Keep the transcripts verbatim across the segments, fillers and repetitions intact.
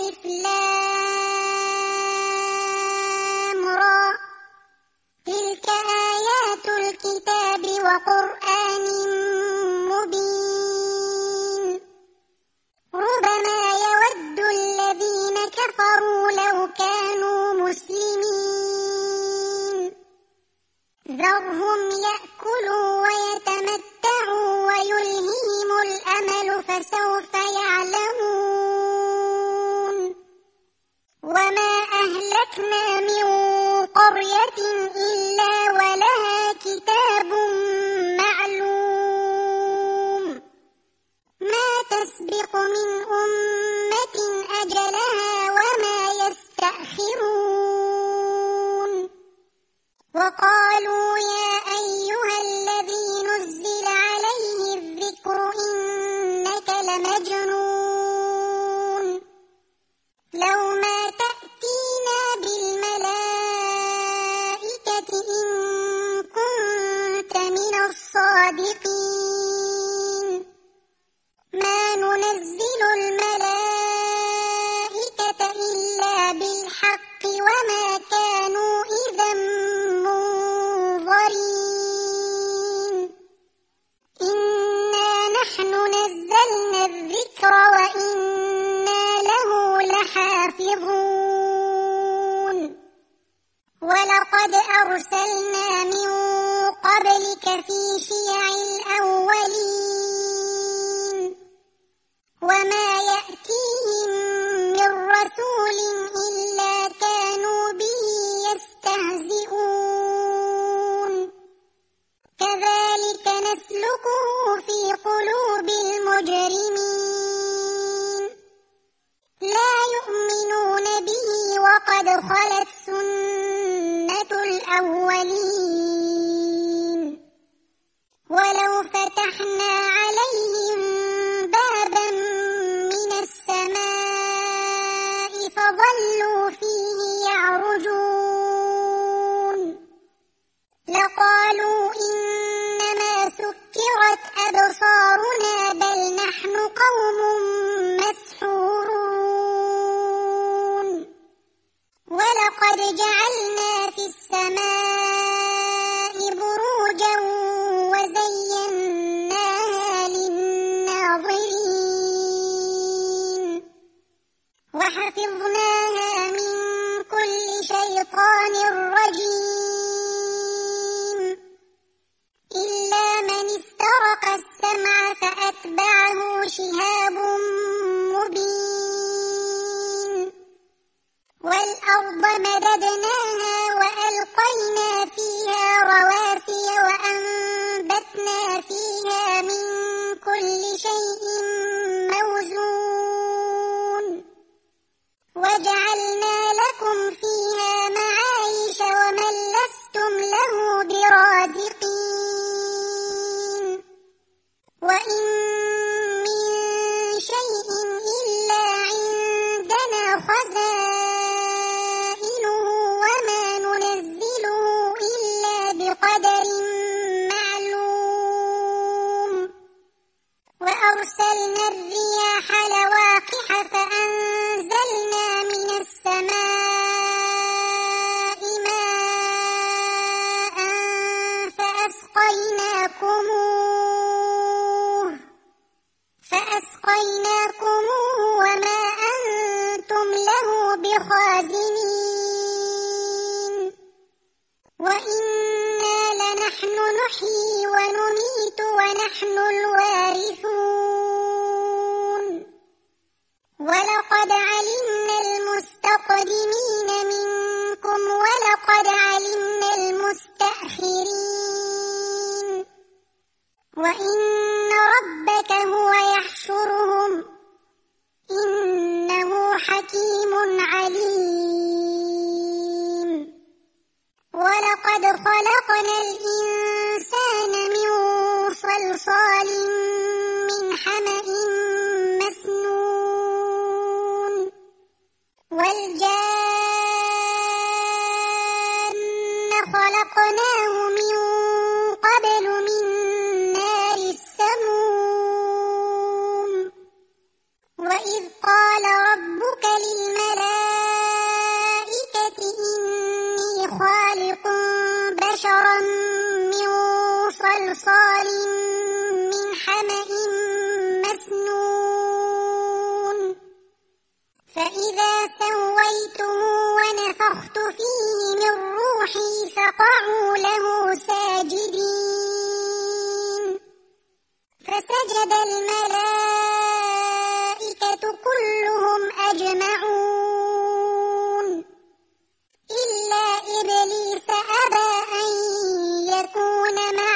ألف لام را تلك آيات الكتاب وقرآن مبين ربما يود الذين كفروا لو كانوا مسلمين ذرهم يأكلوا ويتمتعوا ويلههم الأمل فسوف يعلمون وما أهلكنا من قرية إلا ولها كتاب معلوم ما تسبق من أمة أجلها وما يستأخرون وقالوا يا أيها الذي نزل عليه الذكر إنك لمجنون لو ما تأتينا بالملائكة إن كنت من الصادقين ما ننزل الملائكة إلا بالحق وما كانوا إذا منظرين إنا نحن نزلنا الذكر وإنا له لحافظون ولقد أرسلنا من قبلك في شيع الأولين وما يأتيهم من رسول إلا كانوا به يستهزئون كذلك نسلكه في قلوب المجرمين لا يؤمنون به وقد خلت سنة الأولين ولو فتحنا عليهم بابا من السماء فظلوا فيه يعرجون لقالوا إنما سكرت أبصارنا بل نحن قوم مسحورون ولقد جعلنا في السماء بروجا وزيناها للناظرين وحفظناها من كل شيطان رجيم إلا من استرق السمع فأتبعه شهاب مبين والأرض مددناها وألقينا فيها رواسي وأنبتنا فيها من كل شيء موزون وجعلنا لكم فيها معايش ومن لستم له برازقين وإن من شيء إلا عندنا خزائنه وما ننزله إلا بقدر معلوم وأرسلنا الرياح لواقح فأنزلنا من السماء ماء فأسقيناكموه فأسقيناكموه وما أنتم له بخازنين وإنا لنحن نحيي ونميت ونحن الوارثون ولقد علمنا المستقدمين منكم ولقد علمنا المستأخرين وإن ربك هو يحشرهم إنه حكيم عليم ولقد خلقنا الإنسان من صلصال من حمأ مسنون والجان خلقناه من قبل من نار السموم وإذ قال ربك للملائكة أجمعون إلا إبليس أبى أن يكون مع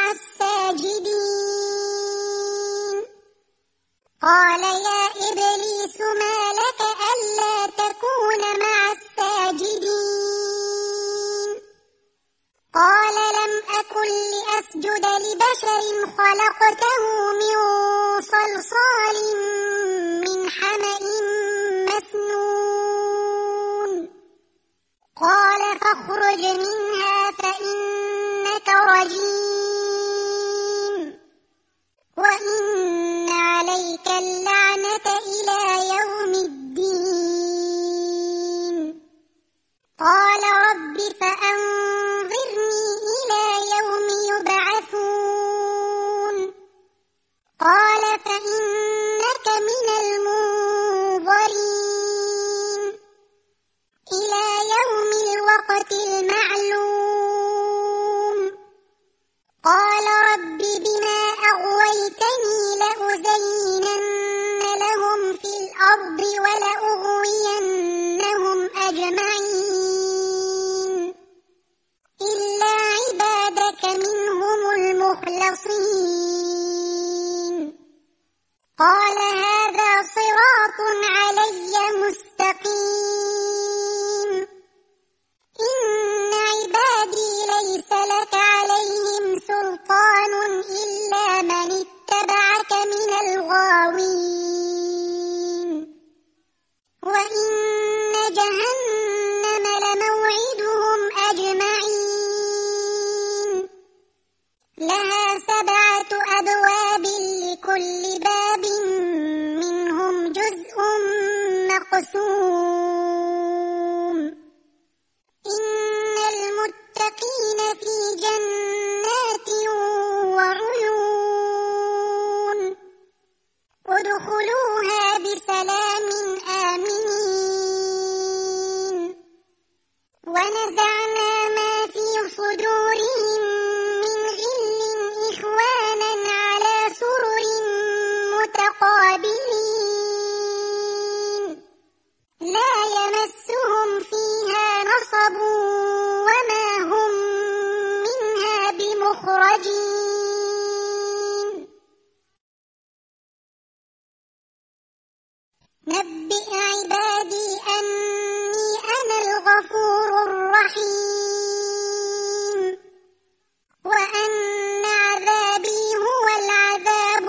الساجدين قال يا إبليس ما لك ألا تكون مع الساجدين قال لم أكن لأسجد لبشر خلقته من صلصال من حمأ مسنون قال فاخرج منها فإنك رجيم وإن عليك اللعنة إلى يوم الدين قال رب فأنظرني إلى يوم يبعثون قال فإنك من المنظرين إلى يوم الوقت المعلوم قال رب بما أغويتني لأزينن لهم في الأرض ولأغوينهم أجمعين إلا عبادك منهم المخلصين قال هذا صراط علي مستقيم إن عبادي ليس لك عليهم سلطان إلا من اتبعك من الغاوين وإن جهنم لموعدهم أجمعين لها سبعة أبواب لكل باب منهم جزء مقسوم إن المتقين في جنات وعيون ادخلوها بسلام آمنين ونزعنا ما في صدورهم من غل إخوانا على سرر متقابلين لا يمسهم فيها نصب وما هم منها بمخرجين نبئ عبادي أني أنا الغفور الرحيم وأن عذابي هو العذاب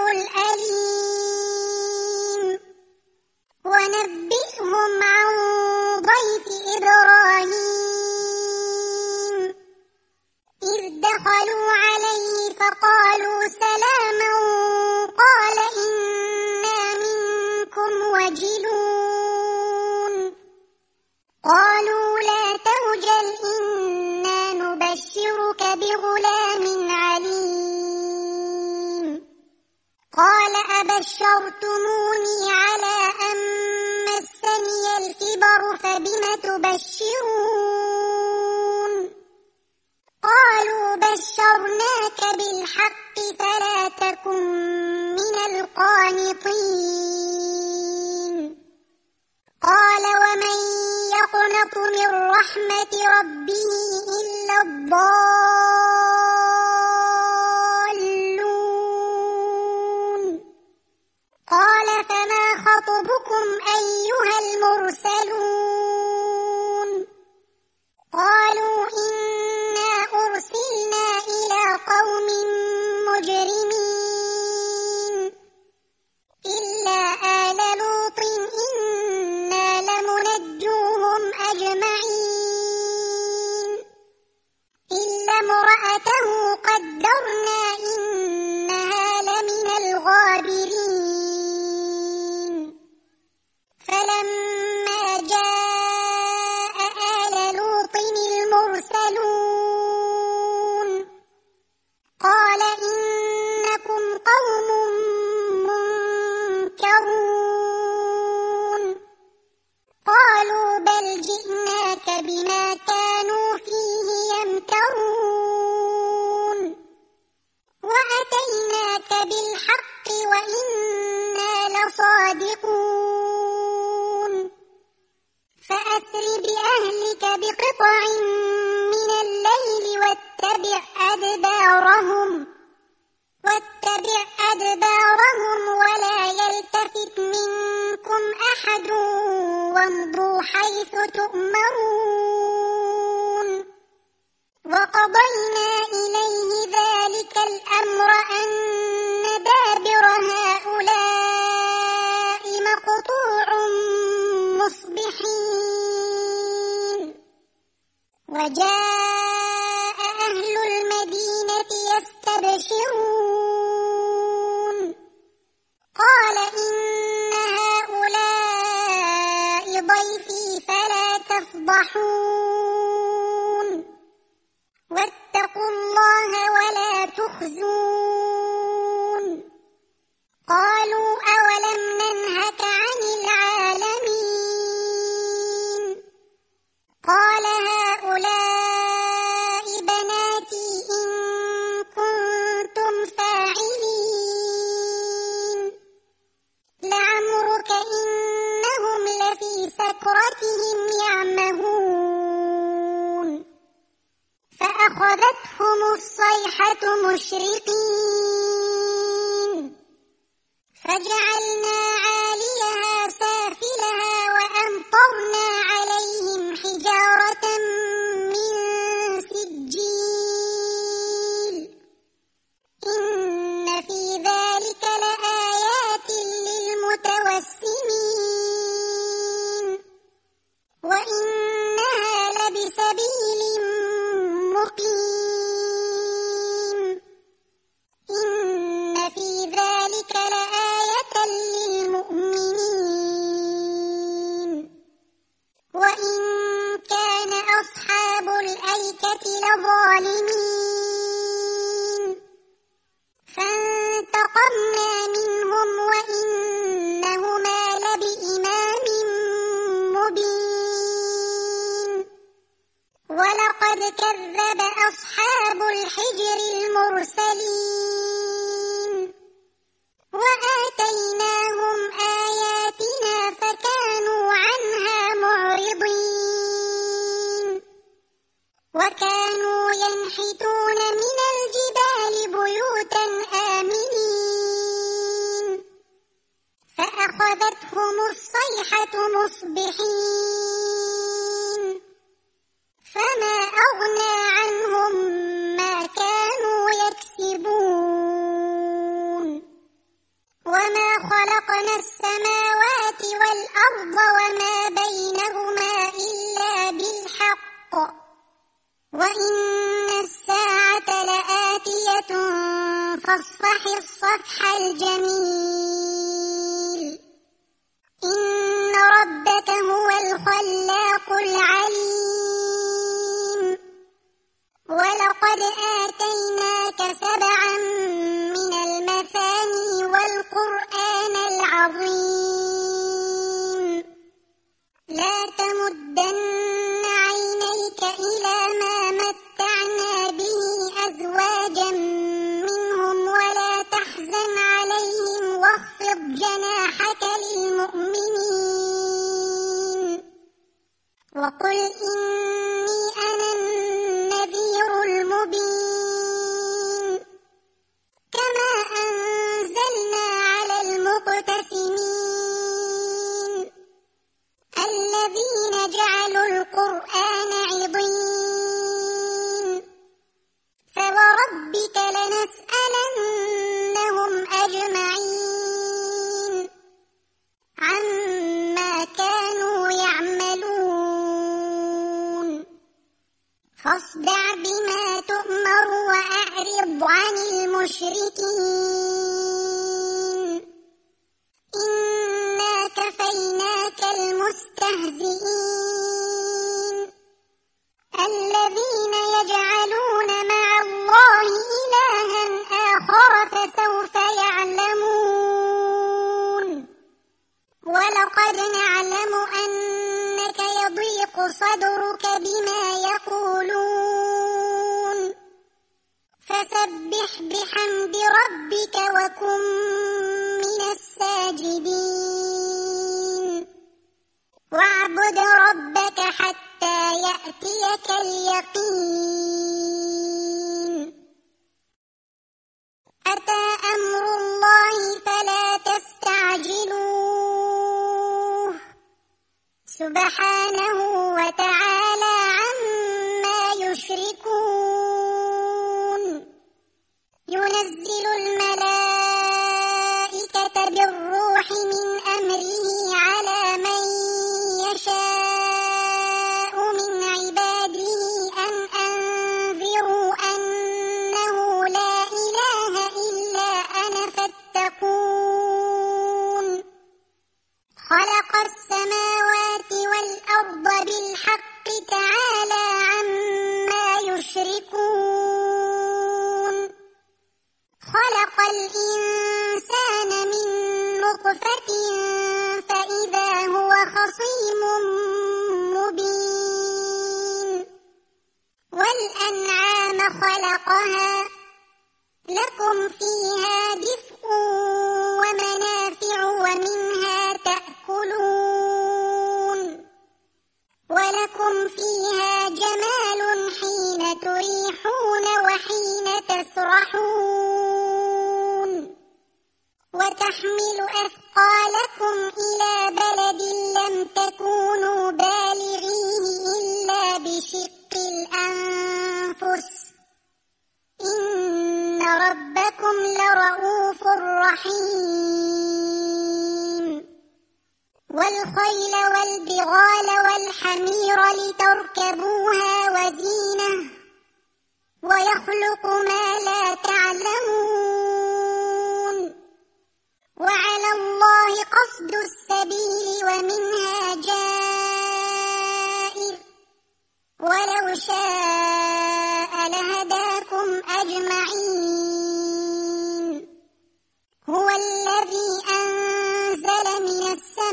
الأليم ونبئهم عن ضيف إبراهيم إذ دخلوا عليه فقالوا سلاما قال إنا منكم وجلون قالوا لا توجل إنا نبشرك بغلام عليم قال أبشرتموني على أن مسني الكبر فبم تبشرون قالوا بشرناك بالحق فلا تكن من القانطين قال ومن يقنط من رحمة ربه إلا الضالون قال فما خطبكم أيها المرسلون قالوا إنا أرسلنا إلى قوم مجرمين إلا آل لوط إنا لمنجوهم أجمعين إلا امرأته قدرنا إنها لمن الغابرين فلما جاء آل لوط المرسلون قال إنكم قوم منكرون قالوا بل جئناك ربك بقطع من الليل واتبع أدبارهم واتبع أدبارهم ولا يلتفت منكم أحد وامضوا حيث تؤمرون وقضينا إليه ذلك الأمر أن دابر هؤلاء مقطوع مصبحين وجاء أهل المدينة يستبشرون قال إن هؤلاء ضيفي فلا تفضحون واتقوا الله ولا تخزون قالوا أولم ننهك عن العالمين قال هؤلاء بناتي إن كنتم فاعلين لعمرك إنهم لفي سكرتهم يعمهون فأخذتهم الصيحة مشرقين فجعلنا عاليها سافلها وأمطرنا عليهم حجارة من سجيل إن في ذلك لآيات للمتوسمين وإنها لبسبيل مقيم إن في ذلك لآية للمؤمنين وإن كان أصحاب الأيكة لظالمين فانتقمنا منهم وإنهما لبإمام مبين ولقد كذب أصحاب الحجر المرسلين وآتيناهم آياتنا فكانوا عنها معرضين وكانوا ينحتون من الجبال بيوتا آمنين فأخذتهم الصيحة مصبحين فما أغنى عنهم ما كانوا يكسبون وما خلقنا السماوات والأرض وما بينهما إلا بالحق وإن الساعة لآتية فاصفح الصفح الجميل إن ربك هو الخلاق العليم ولقد آتيناك سبعا من المثاني والقرآن العظيم لا تمدن عينيك إلى ما متعنا به أزواجا منهم ولا تحزن عليهم واخفض جناحك للمؤمنين وقل إني أنا النذير المبين كما أنزلنا على المقتسمين الذين جعلوا القرآن عضين فوربك لنسألنهم أجمعين عما كانوا يعملون فاصدع بما تؤمر وأعرض عن المشركين إنا كفيناك المستهزئين الذين يجعلون مع الله إلها آخر فسوف يعلمون ولقد نعلم أنك يضيق صدرك بما يقولون فسبح بحمد ربك وكن من الساجدين واعبد ربك حتى يأتيك اليقين أتى أمر الله فلا تستعجلوه سبحانه وتعالى عما يشركون ينزل الملائكة بالروح من أمره على من يشاء من عباده أن أنذروا أنه لا إله إلا أنا فاتقون خلق السماوات والأرض بالحق تعالى عما يشركون خلق الإنسان من نطفة فإذا هو خصيم مبين والأنعام خلقها لكم فيها دفء ومنافع ومنها تأكلون ولكم فيها جمال حين تريحون وحين تسرحون وتحمل أثقالكم إلى بلد لم تكونوا بالغيه إلا بشق الأنفس إن ربكم لرؤوف رحيم والخيل والبغال والحمير لتركبوها وزينة ويخلق ما لا تعلمون وعلى الله قصد السبيل ومنها جائر ولو شاء لهداكم أجمعين هو الذي أنزل من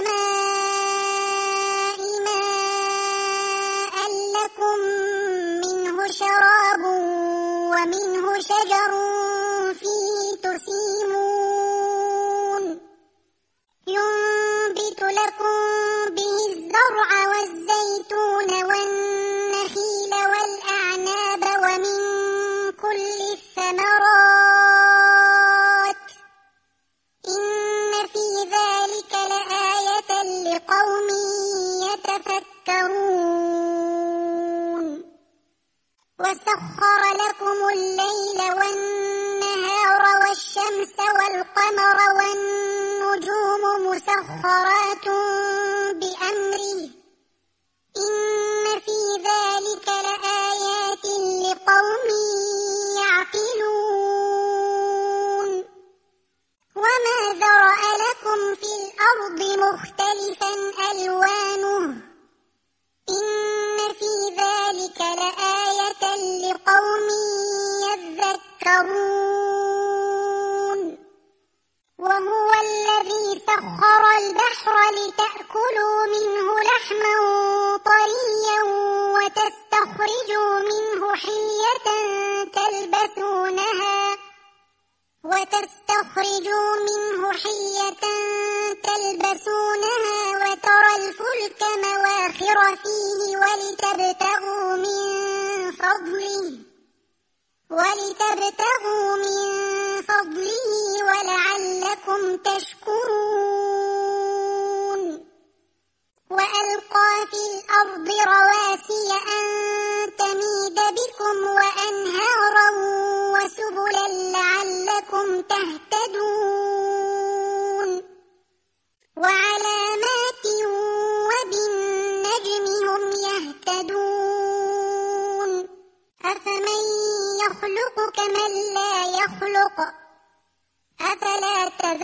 السماء ماء لكم منه شراب ومنه شجر فيه تسيمون ينبت لكم به الزرع والزيتون والنخيل والأعناب ومن كل الثمرات إن في ذلك لآية لقوم يتفكرون وسخر لكم الليل والنهار والشمس والقمر والنجوم مسخرات بأمره إن في ذلك لآيات لقوم يعقلون وما ذرأ لكم في الأرض مختلفا ألوانه إن في ذلك لآية لقوم يذكرون وهو الذي سخر البحر لتأكلوا منه لحما طريا وتستخرجوا منه حلية تلبسونها وتستخرجوا منه حلية تلبسونها وترى الفلك مواخر فيه ولتبتغوا من فضله ولتبتغوا من فضله ولعلكم تشكرون وألقى في الأرض رواسي أن تميد بكم وأنهارا وسبلا لعلكم تهتدون وعلامات وبالنجم هم يهتدون أفمن يخلق كمن لا يخلق أفلا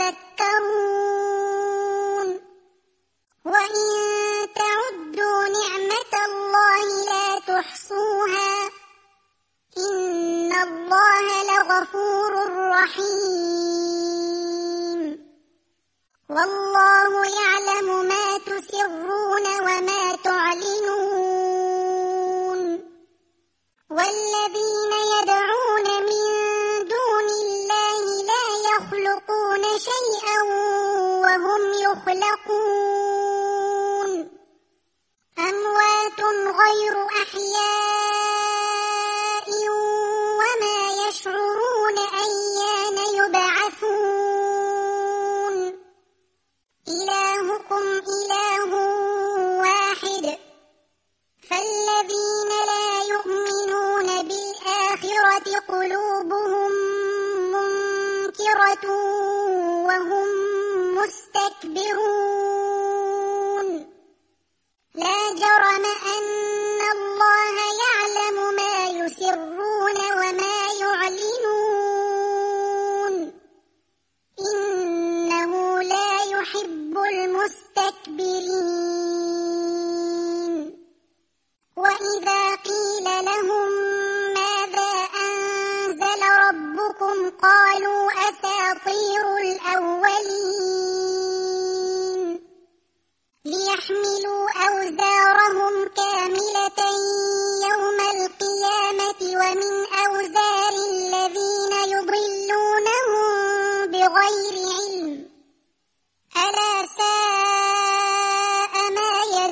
تذكرون وإن تعدوا نعمة الله لا تحصوها إن الله لغفور رحيم والله يعلم ما تسرون وما تعلنون والذين يدعون من دون الله لا يخلقون شيئا وهم يخلقون أموات غير أحياء وما يشعرون أيان يبعثون إلهكم إله واحد فالذين لا يؤمنون بالآخرة قلوبهم منكرة وهم مستكبرون لا جرم أن الله يعلم ما يسرون وما يعلنون إنه لا يحب المستكبرين وإذا قيل لهم ماذا أنزل ربكم قالوا أساطير الأولين ليحملوا أوزارهم كاملة يوم القيامة ومن أوزار الذين يضلونهم بغير علم ألا ساء ما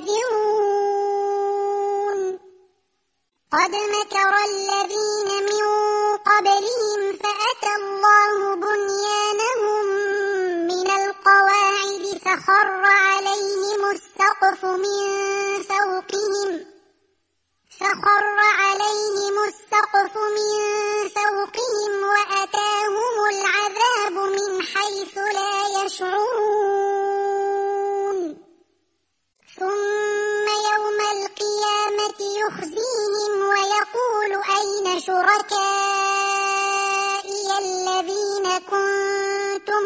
يزرون قد مكر الذين من قبلهم فأتى الله بنيانهم من القواعد فخر عليهم السقف من فوقهم فخر عليهم السقف من فوقهم وأتاهم العذاب من حيث لا يشعرون ثم يوم القيامة يخزيهم ويقول أين شركائي الذين كنتم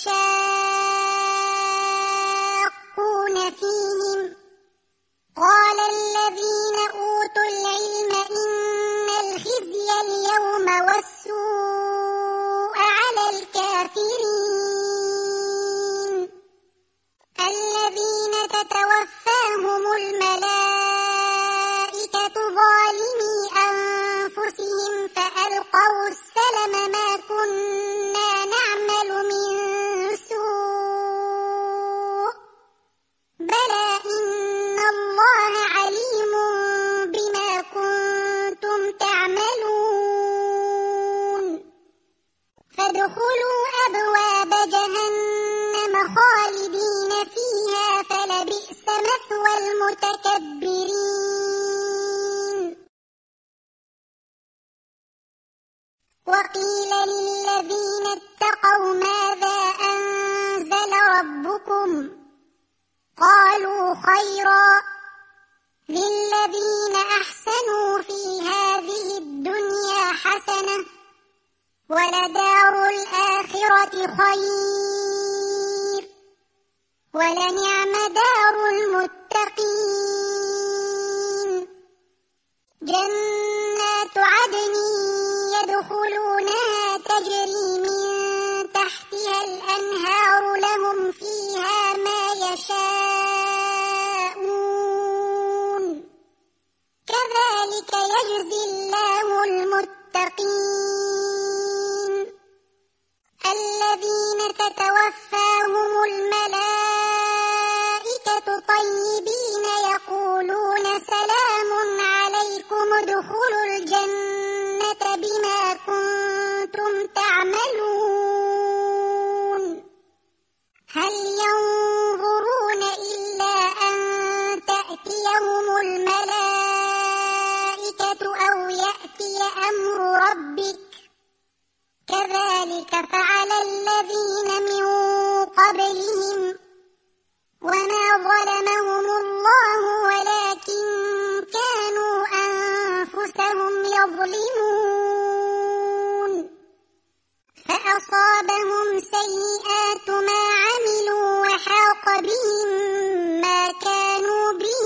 تشاقون فيهم قال الذين أوتوا العلم إن الخزي اليوم والسوء على الكافرين الذين تتوفاهم الملائكة ظالمي أنفسهم فألقوا السلم ما كنا نعمل من سوء بلى إن الله عليم بما كنتم تعملون فادخلوا أبواب جهنم خالدين فيها فلبئس مثوى المتكبرين وقيل للذين اتقوا ماذا أنزل ربكم قالوا خيرا للذين أحسنوا في هذه الدنيا حسنة ولدار الآخرة خير ولنعم دار المتقين جنات عدن يدخلونها تجري من تحتها الأنهار لهم فيها ما يشاءون كذلك يجزي الله المتقين الذين تتوفاهم الملائكة طيبين يقولون سلام عليكم ادخلوا الجنة بما كنتم تعملون هل ينظرون إلا أن تأتيهم الملائكة أو يأتي أمر ربك كذلك فعل الذين من قبلهم وما ظلمهم الله ولكن كانوا أنفسهم يظلمون فأصابهم سيئات ما عملوا وحاق بهم ما كانوا به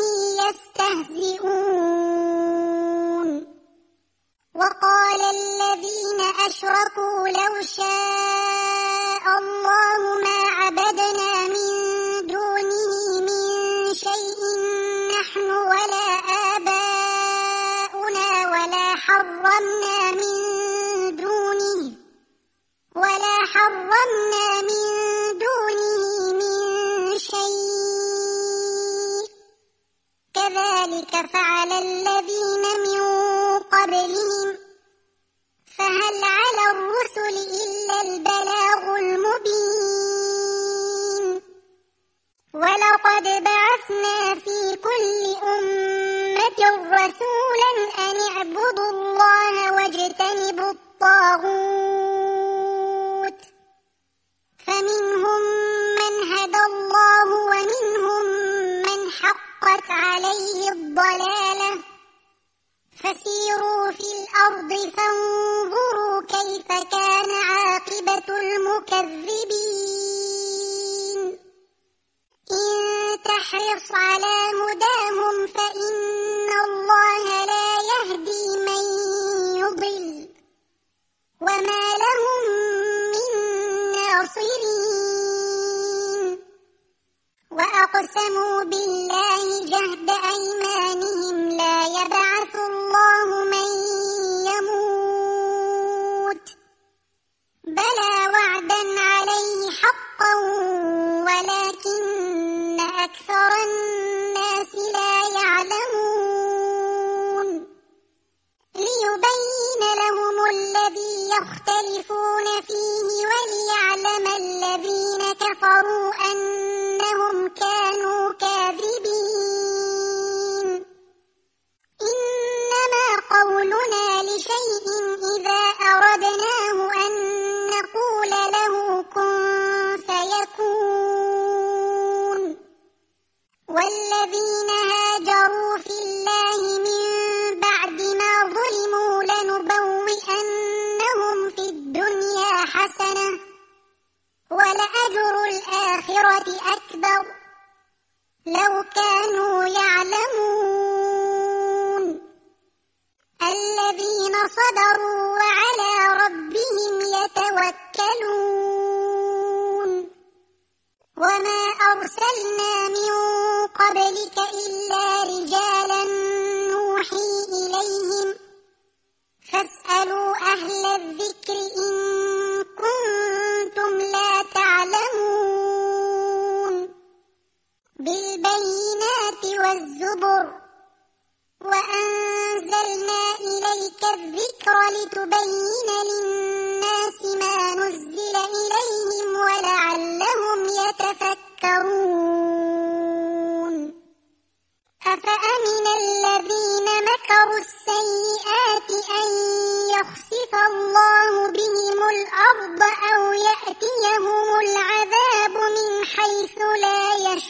يستهزئون وقال الذين أشركوا لو شاء الله ما عبدنا من دونه من شيء نحن ولا آباؤنا ولا حرمنا من دونه ولا حرمنا من دونه من شيء كذلك فعل الذين من قبلهم فهل على الرسل إلا البلاغ المبين ولقد بعثنا في كل أمة رسولا أن اعبدوا الله واجتنبوا الطاغوت فمنهم من هدى الله ومنهم من حقت عليه الضلالة فسيروا في الأرض فانظروا كيف كان عاقبة المكذبين إن تحرص على هداهم فإن الله لا يهدي من يضل وما لهم من ناصرين وأقسموا بالله جهد أيمانهم لا يبعث الله من يموت بلى وعدا عليه حقا ولكن أكثر الناس لا يعلمون ليبين لهم الذي يختلفون فيه وليعلم الذين كفروا أنهم كانوا كاذبين إنما قولنا لشيء إذا أردناه أن نقول له كن فيكون والذين هاجروا في الله من بعد ما ظلموا لنبوئنهم في الدنيا حسنة ولأجر الآخرة أكبر لو كانوا يعلمون الذين صبروا وعلى ربهم يتوكلون وما أرسلنا من قبلك إلا رجالا نوحي إليهم فاسألوا أهل الذكر إن كنتم لا تعلمون بالبينات والزبر وأنزلنا إليك الذكر لتبين للناس ما نزل إليهم ولعلهم يتفكرون أفأمن الذين مكروا السيئات أن يخسف الله بهم الأرض أو يأتيهم العذاب من حيث لا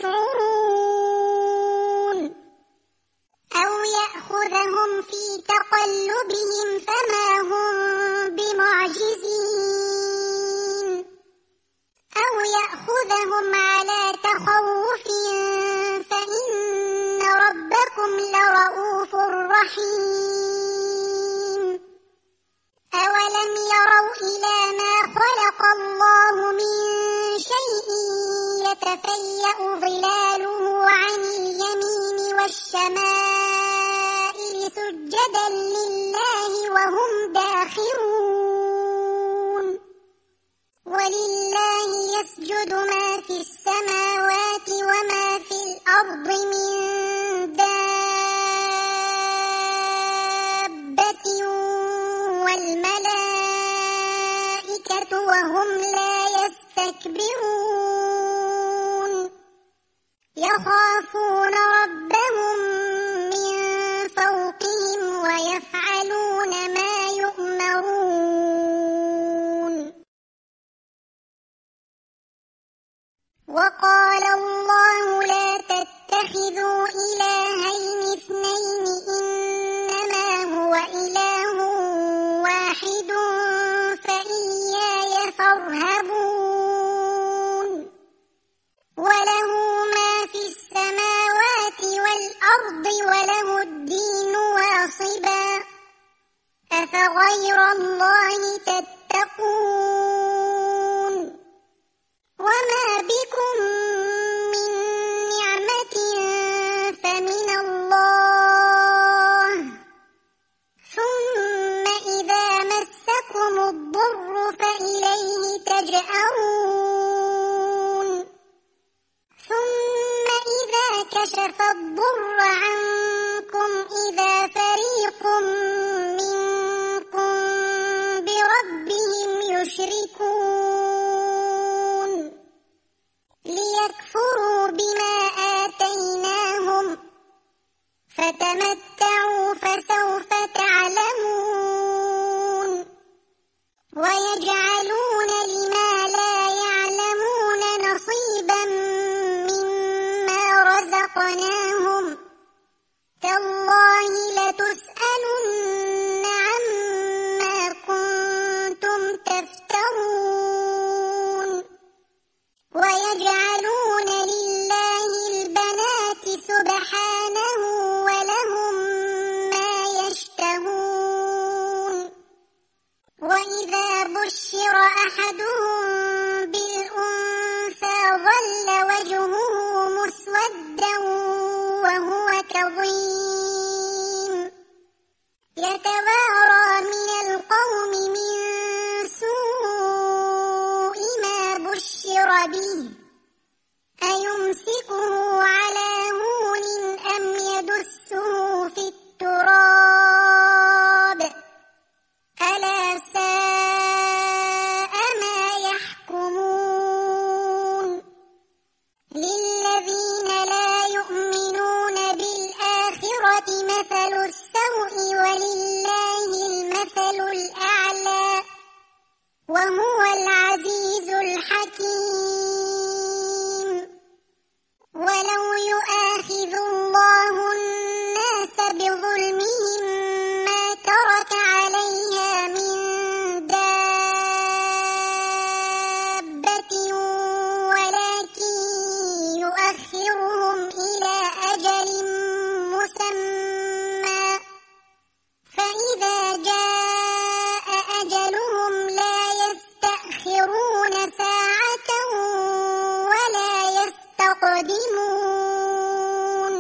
يشعرون أو يأخذهم في تقلبهم فما هم بمعجزين أو يأخذهم على تخوف فإن ربكم لرؤوف رحيم أولم يروا إلى ما خلق الله من شيء يتفيأ ظلاله عن اليمين والشمائل سجدا لله وهم داخرون ولله يسجد ما في السماوات وما في الأرض من دابة والملائكة وهم لا يستكبرون يخافون ربهم من فوقهم ويفعلون ما يؤمرون وقال الله لا تتخذوا إلهين اثنين إنما هو إله واحد فإياي فارهبون وله ما في السماوات والأرض وله الدين واصبا أفغير الله تتقون وما بكم من نعمة فمن الله ثم إذا مسكم الضر فإليه تجأرون ثم إذا كشف الضر عنكم فتمتعوا فسوف تعلمون ويجعلون لما لا يعلمون نصيبا مما رزقناهم تالله لتسألن عما كنتم تفترون ويجعلون لله البنات سبحانه ولهم ما يشتهون وإذا بشر أحدهم بالأنثى ظل وجهه مسودا وهو كظيم يتوارى من القوم من سوء ما بشر به أيمسكه على هون أم يدسه في التراب ألا ساء ما يحكمون للذين لا يؤمنون بالآخرة مثل السوء ولله المثل الأعلى وهو العزيز الحكيم ولو يؤاخذ الله الناس بظلمهم ما ترك عليها من دابة ولكن يؤخرهم إلى أجل مسمى فإذا جاء أجلهم لا يستأخرون ساعة ولا يستقدمون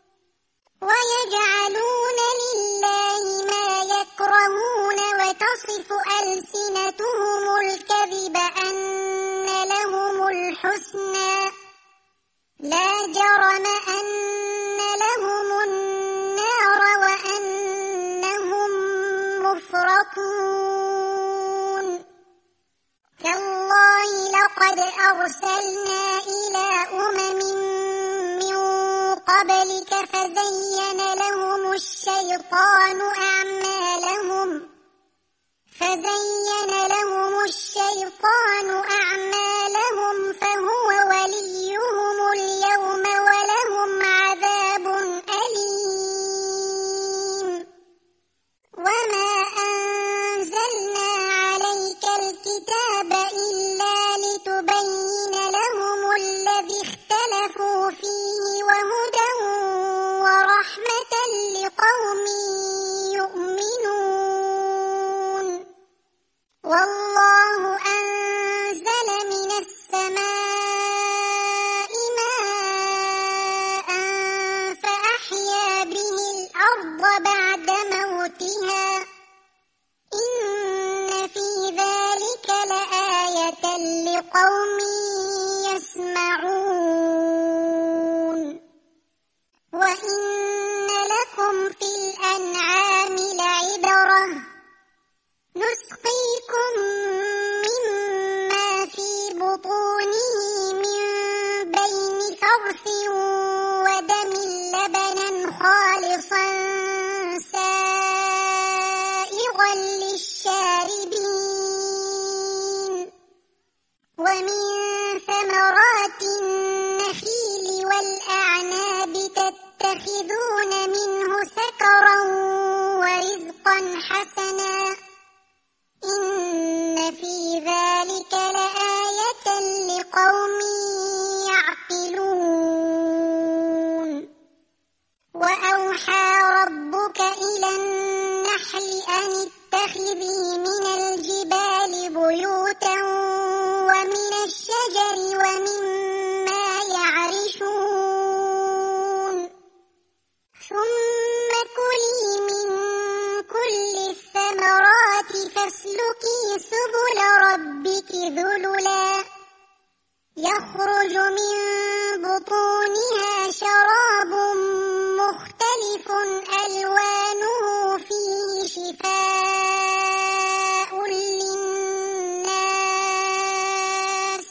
ويجعلون لله ما يكرهون وتصف ألسنتهم الكذب أن لهم الحسنى لا جرم أن لهم النار وأنهم مفرطون تالله لقد أرسلنا إلى أمم من قبلك فزين لهم الشيطان أعمالهم فزين لهم الشيطان أعمالهم فهو وليهم اليوم ولهم عذاب أليم وما أنزلنا عليك الكتاب إلا لتبين لهم الذي اختلفوا فيه وهدى ورحمة لقوم يؤمنون والله أنزل من السماء ماء فأحيا به الأرض بعد موتها إن في ذلك لآية لقوم يسمعون وإن لكم في الأنعام لعبرة نسقيكم مما في بطونه من بين فرث ودم لبنا خالصا سائغا للشاربين ومن ثمرات النخيل والأعناب تتخذون منه سكرا ورزقا حسنا إن في ذلك لآية لقوم يعقلون وأوحى ربك إلى النحل أن اتخذي من الجبال بيوتا ومن الشجر ومما يعرشون ثم كلي من كل الثمرات فاسلكي سبل ربك ذللا يخرج من بطونها شراب مختلف ألوانه فيه شفاء للناس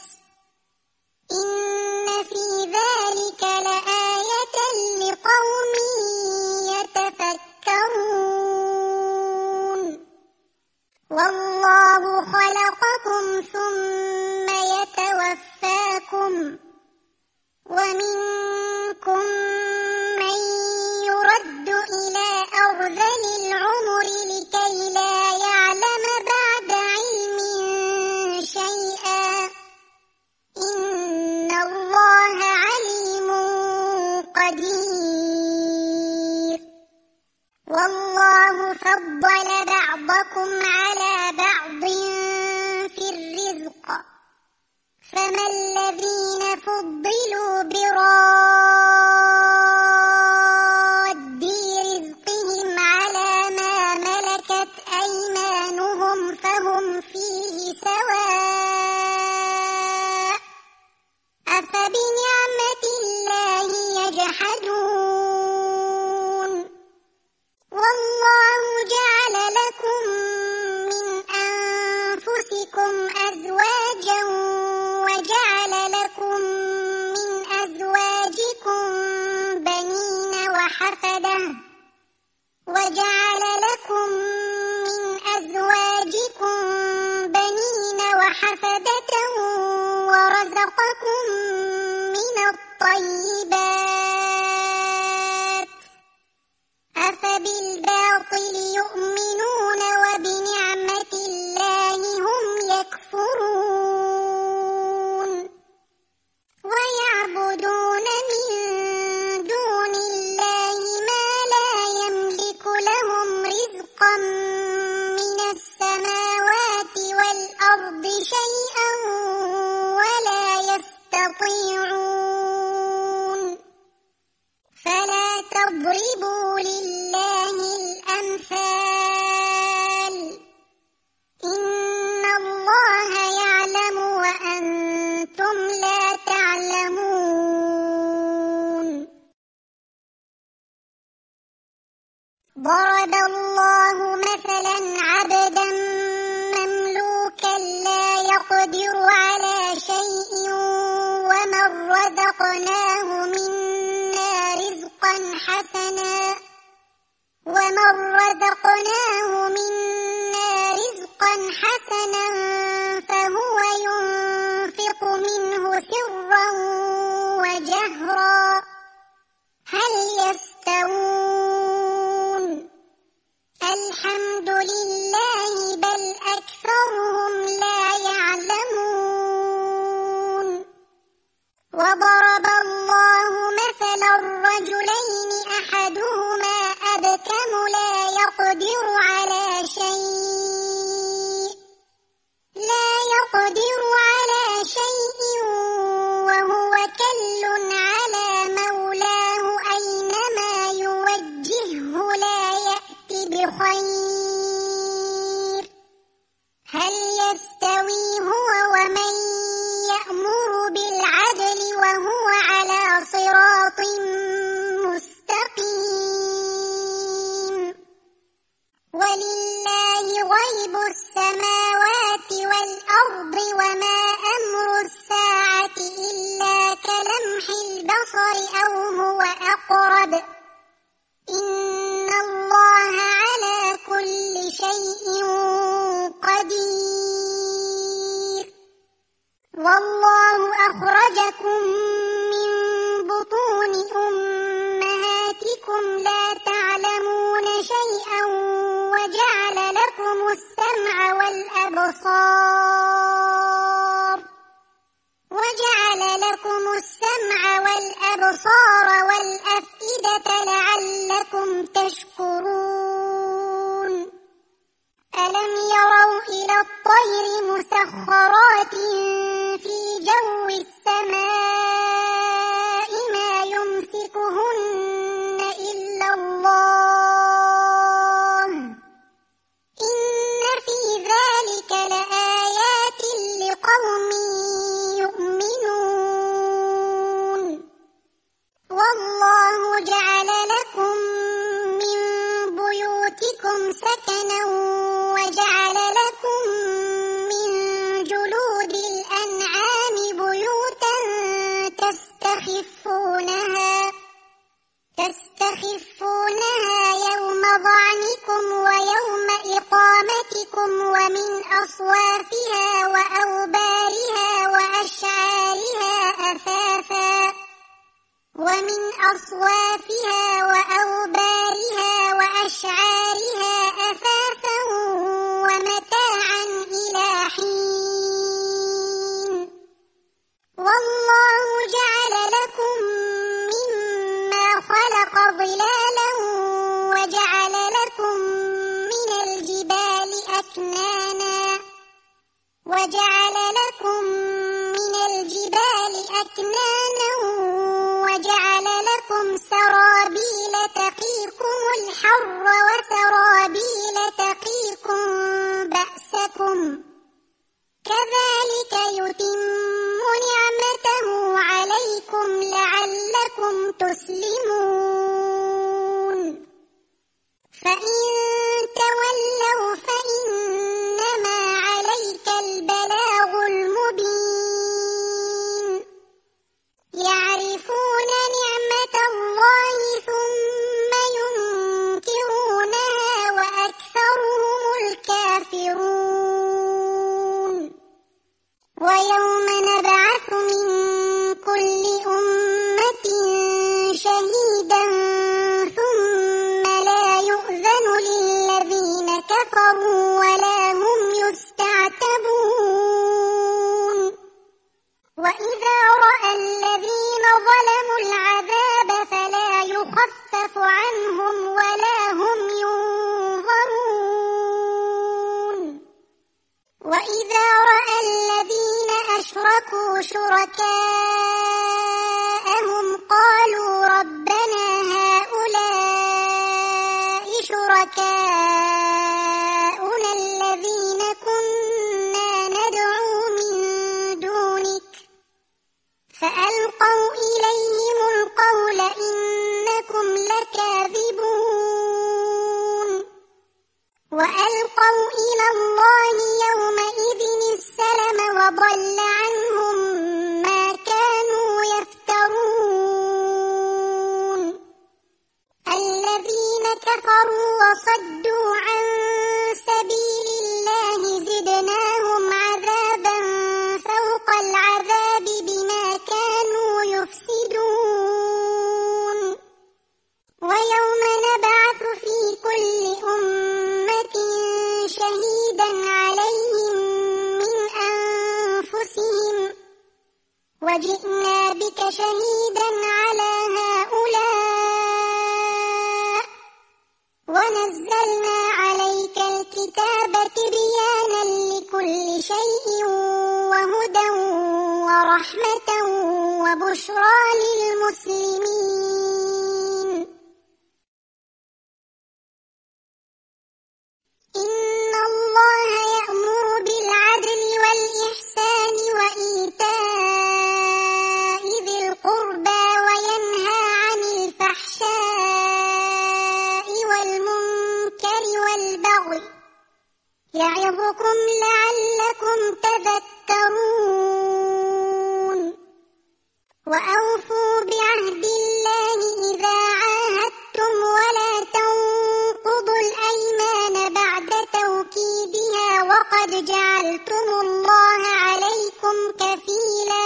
إن في ذلك لآية لقوم أرذل العمر لكي لا يعلم بعد علم شيئا إن الله عليم قدير والله فضل بعضكم على بعض في الرزق فما الذين فضلوا براد رزقهم على ما ملكت أيمانهم فهم فيه سواء أفبنعمة الله يجحدون والله جعل لكم من أنفسكم أزواجا وجعل لكم من أزواجكم بنين وحفدة وجعل لكم من أزواجكم بنين وحفدة ورزقكم من الطيبات أفبالباطل يؤمنون وبنعمة الله هم يكفرون ويعبدون من دون الله ما لا يملك لهم رزقا من السماوات والأرض شيئا ولا يستطيعون فلا تضربوا لله الأمثال إن الله يعلم وأنتم لا تعلمون ضرب الله مثلا عبدا مملوكا لا يقدر على شيء ومن رزقناه منا رزقا حسنا ومن رزقناه منا رزقا حسنا فهو ينفق منه سرا وجهرا هل يستوون الحمد لله بل أكثرهم لا يعلمون وضرب الله مثلا الرجلين أحدهما أبكم لا يقدر على شيء لا يقدر على شيء وهو كل على مولاه أينما يوجهه لا يأتي بخير هل يستوي هو ومن يأمر بالعدل وهو على صراط مستقيم ولله غيب السماوات والأرض وما أمر الساعة إلا كلمح البصر أو هو أقرب إن الله على كل شيء قدير والله أخرجكم من بطون أمهاتكم لا تعلمون شيئا وجعل لكم السمع والأبصار وجعل لكم السمع والأبصار والأفئدة لعلكم تشكرون ألم يروا إلى الطير مسخرات في جو السماء ما يمسكهن إلا الله إن في ذلك لآيات لقوم يؤمنون والله جعل لكم من بيوتكم سكنا وجعل لكم من جلود الأنعام بيوتا تستخفونها تستخفونها يوم ظعنكم ويوم إقامتكم ومن أصوافها وأوبارها وأشعارها أثاثا ومن أصوافها وأوبارها وأشعارها وجعل لكم من الجبال أكنانا وجعل لكم سرابيل تقيكم الحر وسرابيل تقيكم بأسكم كذلك يتم نعمته عليكم لعلكم تسلمون فإن تولوا فإنما عليك البلاغ المبين يعرفون نعمة الله ثم ينكرونها وأكثرهم الكافرون ويوم نبعث من كل أمة شهيدا ثم لا يؤذن للذين كفروا ولا هم يستعتبون وإذا رأى الذين ظلموا العذاب فلا يخفف عنهم ولا هم ينظرون وإذا رأى الذين أشركوا شركاءهم قالوا ربنا هؤلاء شركاؤنا الذين كنا ندعو من دونك فألقوا إليهم القول إنكم لكاذبون وألقوا إلى الله يومئذ السلم وضل عنهم ما كانوا يفترون الذين كفروا وصدوا عن سبيل الله زدناهم عذابا فوق العذاب بما كانوا يفسدون ويوم نبعث في كل أمة شهيدا عليهم من أنفسهم وجئنا بك شهيدا على هؤلاء ونزلنا عليك الكتاب تبيانا لكل شيء وهدى ورحمة وبشرى للمسلمين إن الله يأمر بالعدل والإحسان وإيتاء ذي القربى وينهى عن الفحشاء والمنكر والبغي يعظكم لعلكم تذكرون وأوفوا بعهد الله إذا عاهدتم ولا تنقضوا الأيمان بعد توكيدها وقد جعلتم الله عليكم كفيلا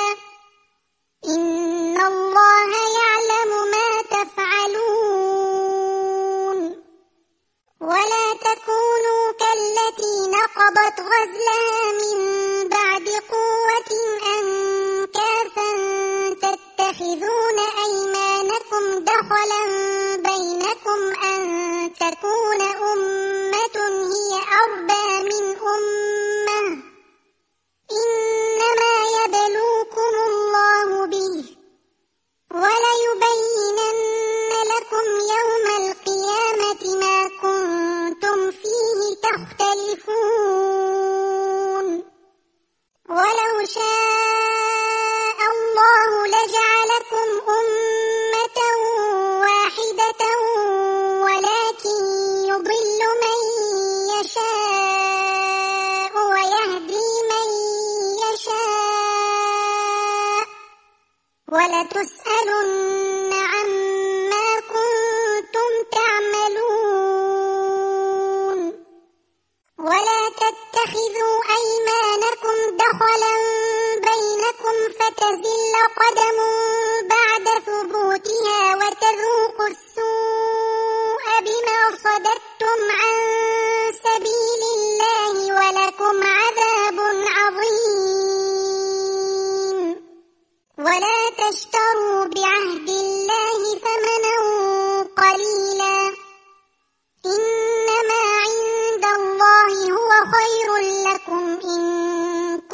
إن الله يعلم ما تفعلون ولا تكونوا كالتي نقضت غزلها من بعد قوة أنكاثا تتخذون أيمانكم دخلا بينكم أن تكون أمة هي أربى من أمة إنما يبلوكم الله به وليبينن لكم يوم القيامة ما كنتم فيه تختلفون ولو شاء الله لجعلكم أمة واحدة ولكن يضل من يشاء ويهدي من يشاء ولتسألن عما كنتم تعملون ولا تتخذوا أيمانكم دخلا بينكم فتزل قدم بعد ثبوتها وتذوقوا السوء بما صددتم عن سبيل الله ولكم عذاب عظيم ولا تشتروا بعهد الله ثمنا قليلا إنما عند الله هو خير لكم إن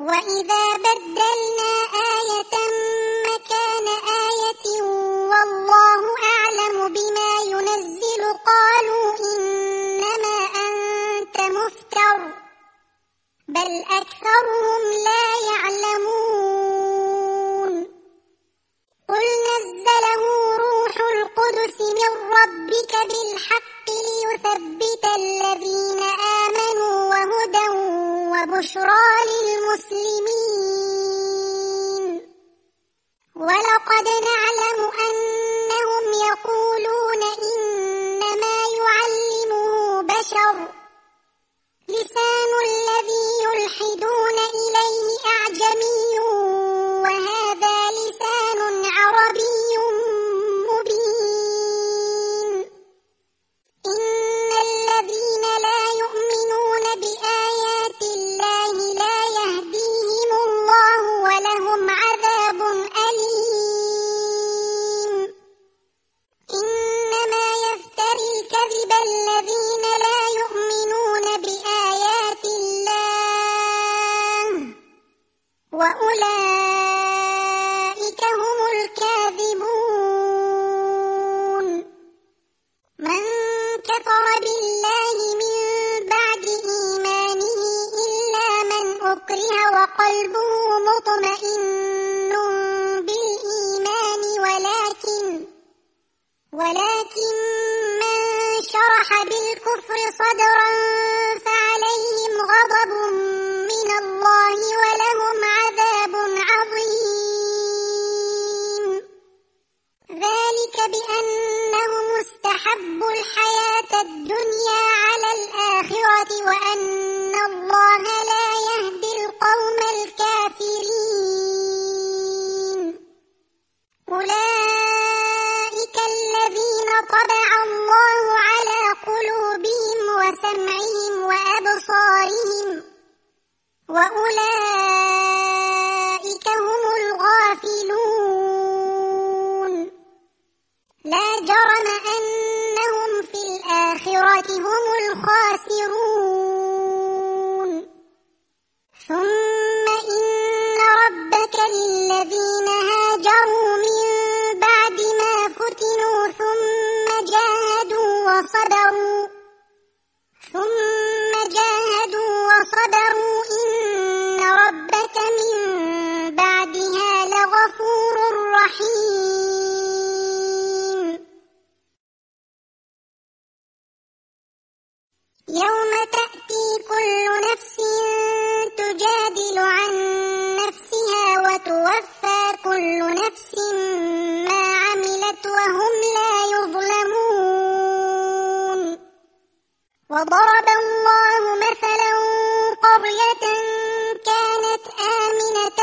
وإذا بدلنا آية مكان آية والله أعلم بما ينزل قالوا إنما أنت مفتر بل أكثرهم لا يعلمون قل نزله روح القدس من ربك بالحق ليثبت الذين آمنوا وهدى وبشرى للمسلمين ولقد نعلم أنهم يقولون إنما يعلمه بشر لسان الذي يلحدون إليه أعجمي وهذا لسان عربي مبين إن الذين لا يؤمنون بآيات الله لا يهديهم الله ولهم عذاب أليم إنما يفتري الكذب الذين لا يؤمنون بآيات الله وأولئك هم الكاذبون من كفر بالله من بعد إيمانه إلا من أكره وقلبه مطمئن بالإيمان ولكن ولكن من شرح بالكفر صدرا فعليهم غضب من الله ولهم عذاب عظيم ذلك بأنهم استحبوا الحياة الدنيا على الآخرة وأن الله لا يهدي القوم الكافرين أولئك الذين طبع الله على قلوبهم وسمعهم وأبصارهم وأولئك هم الغافلون لا جرم أنهم في الآخرة هم الخاسرون ثم إن ربك للذين هاجروا من بعد ما فتنوا ثم جاهدوا وصبروا ثم جاهدوا وصبروا إن ربك من بعدها لغفور رحيم يوم تأتي كل نفس تجادل عن نفسها وتوفى كل نفس ما عملت وهم لا يظلمون وضرب الله مثلا قرية كانت آمنة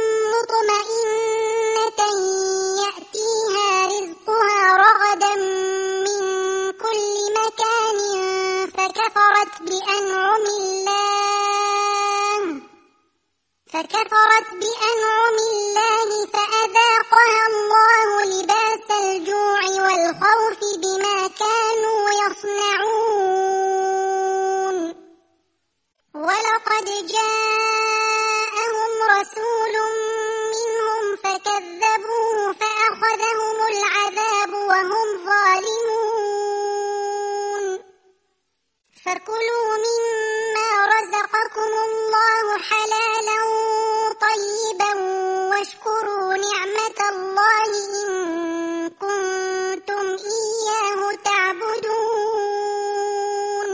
مطمئنة يأتيها رزقها رغدا من كل مكان فكفرت بأنعم الله فكفرت بأنعم الله فأذاقها الله لباس الجوع والخوف بما كانوا يصنعون ولقد جاءهم رسول منهم فكذبوه فأخذهم العذاب وهم ظالمون فكلوا مما رزقكم الله حلالا طيبا واشكروا نعمة الله إن كنتم إياه تعبدون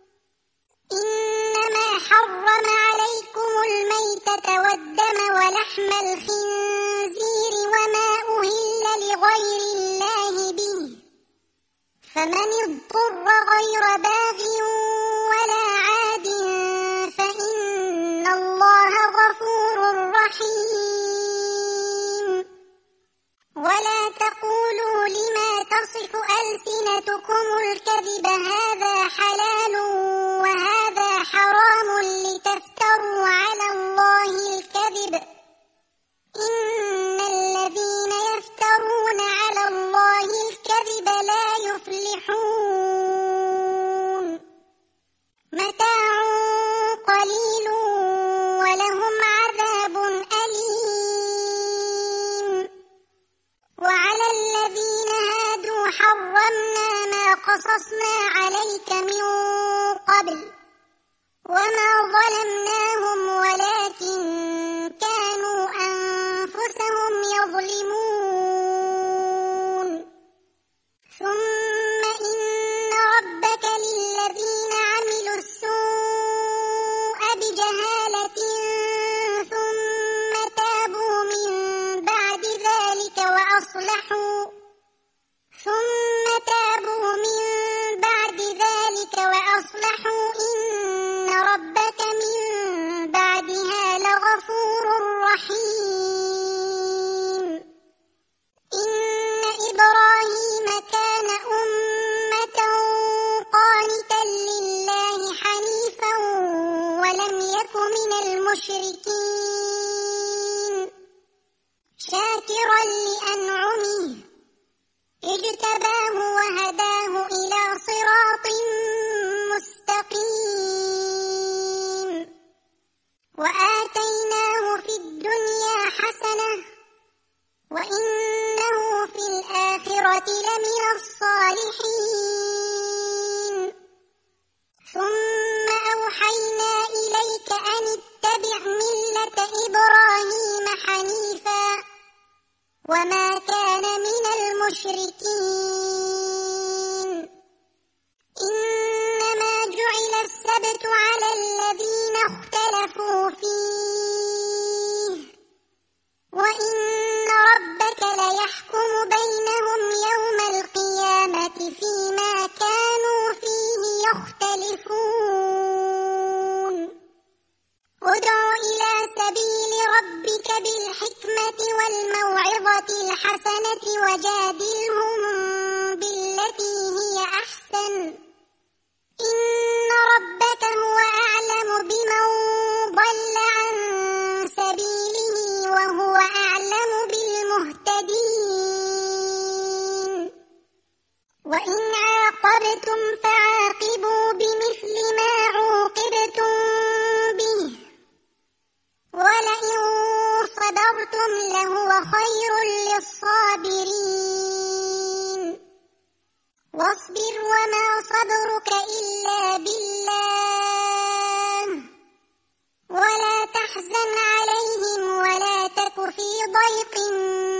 إنما حرم عليكم الميتة والدم ولحم الخنزير وما أهل لغير الله به فمن اضطر غير باغ ولا عاد فإن الله غفور رحيم ولا تقولوا لما تصف ألسنتكم الكذب هذا حلال وهذا حرام لتفتروا على الله الكذب إن الذين يفترون على الله الكذب لا يفلحون متاع قليل ولهم عذاب قصصنا عليك من قبل وما ظلمناهم ولكن كانوا أنفسهم يظلمون ثم إن ربك للذين عملوا السوء بجهالة ثم تابوا من بعد ذلك وأصلحوا ثم تابوا من بعد ذلك وأصلحوا إن ربك من بعدها لغفور رحيم إن إبراهيم كان أمة قانتا لله حنيفا ولم يك من المشركين شاكرا لأنعمه اجتباه وهداه إلى صراط مستقيم وآتيناه في الدنيا حسنة وإنه في الآخرة لمن الصالحين ثم أوحينا إليك أن اتبع ملة إبراهيم حنيفا وما كان من المشركين إنما جعل السبت على الذين اختلفوا فيه وإن ربك ليحكم بينهم يوم القيامة فيما كانوا فيه يختلفون ادع إلى سبيل ربك بالحكمة والموعظة الحسنة وجادلهم بالتي هي أحسن إن ربك هو أعلم بمن ضل عن سبيله وهو أعلم بالمهتدين وإن عاقبتم فعاقبوا بمثل ما عوقبتم به ولئن صبرتم لهو خير للصابرين واصبر وما صبرك إلا بالله ولا تحزن عليهم ولا تك في ضيق